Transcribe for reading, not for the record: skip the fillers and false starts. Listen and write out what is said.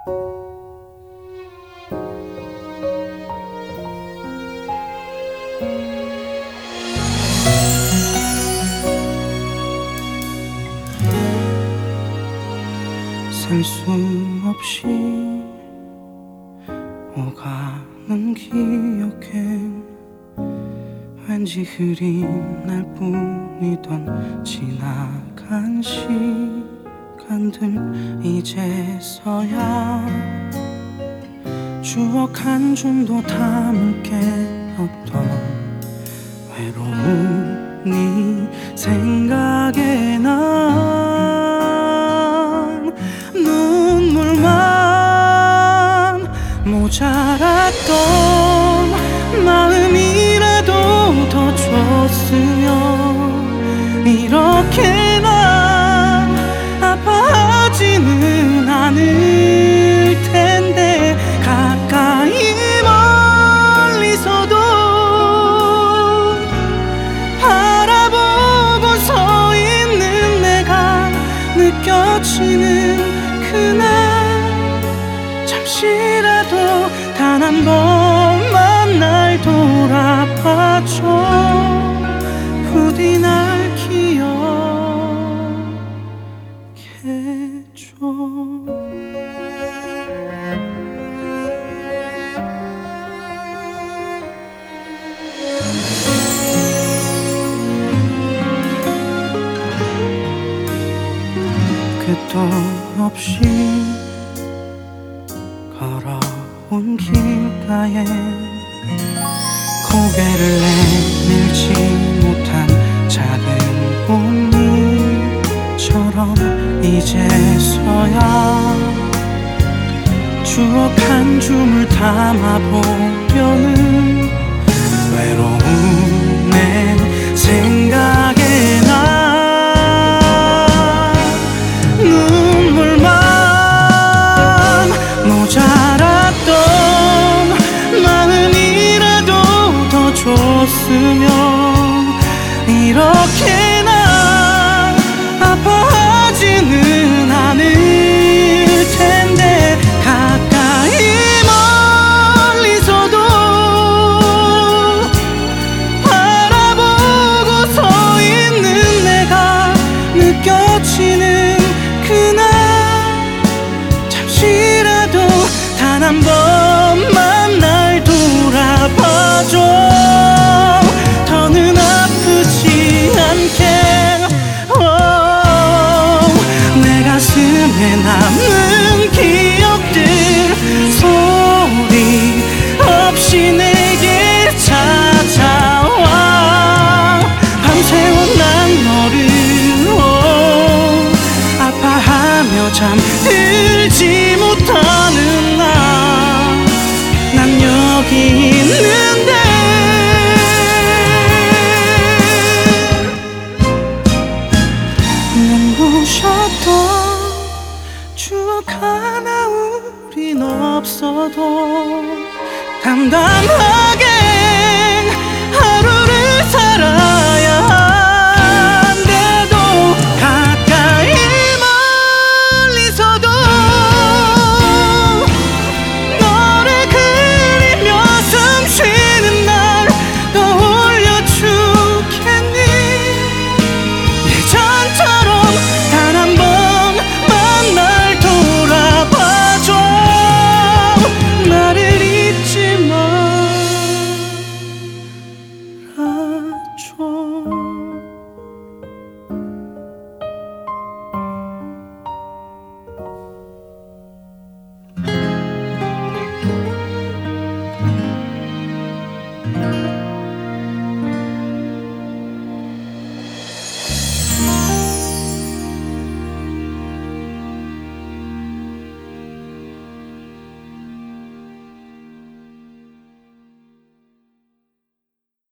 셀 수 없이 오가는 기억에 왠지 흐린 날뿐이던 지나간 시간들 이제서야 추억 한 줌도 담을 게 없던 외로운 네 생각에 난 눈물만 모자랐던 마음이라도 더 줬으면 이렇게 난 아파하지는 않을 텐데 가까이 멀리서도 바라보고 서 있는 내가 느껴지는 그날 잠시라도 단 한 번만 날 돌아봐줘 부디 날 기억해줘 끝도 없이 걸어온 길가에 고개를 내밀지 못한 작은 꽃잎처럼 이제서야 추억 한 줌을 담아보려는 외로운 내 생각에 난 눈물만 모자랐던 마음이라도 더 줬으면 이렇게 난 아파하지는 않을 텐데 가까이 멀리서도 바라보고 서 있는 내가 느껴지는 그날 잠시라도 단 한 번만 날 돌아봐줘 더는 아프지 않게 내 가슴에 남는 기억들 소리 없이 내게 찾아와 밤새워 난 너를 아파하며 잠들지 못하는 난 여기 있는데 눈부셨던 추억 하나 우린 없어도 담담하게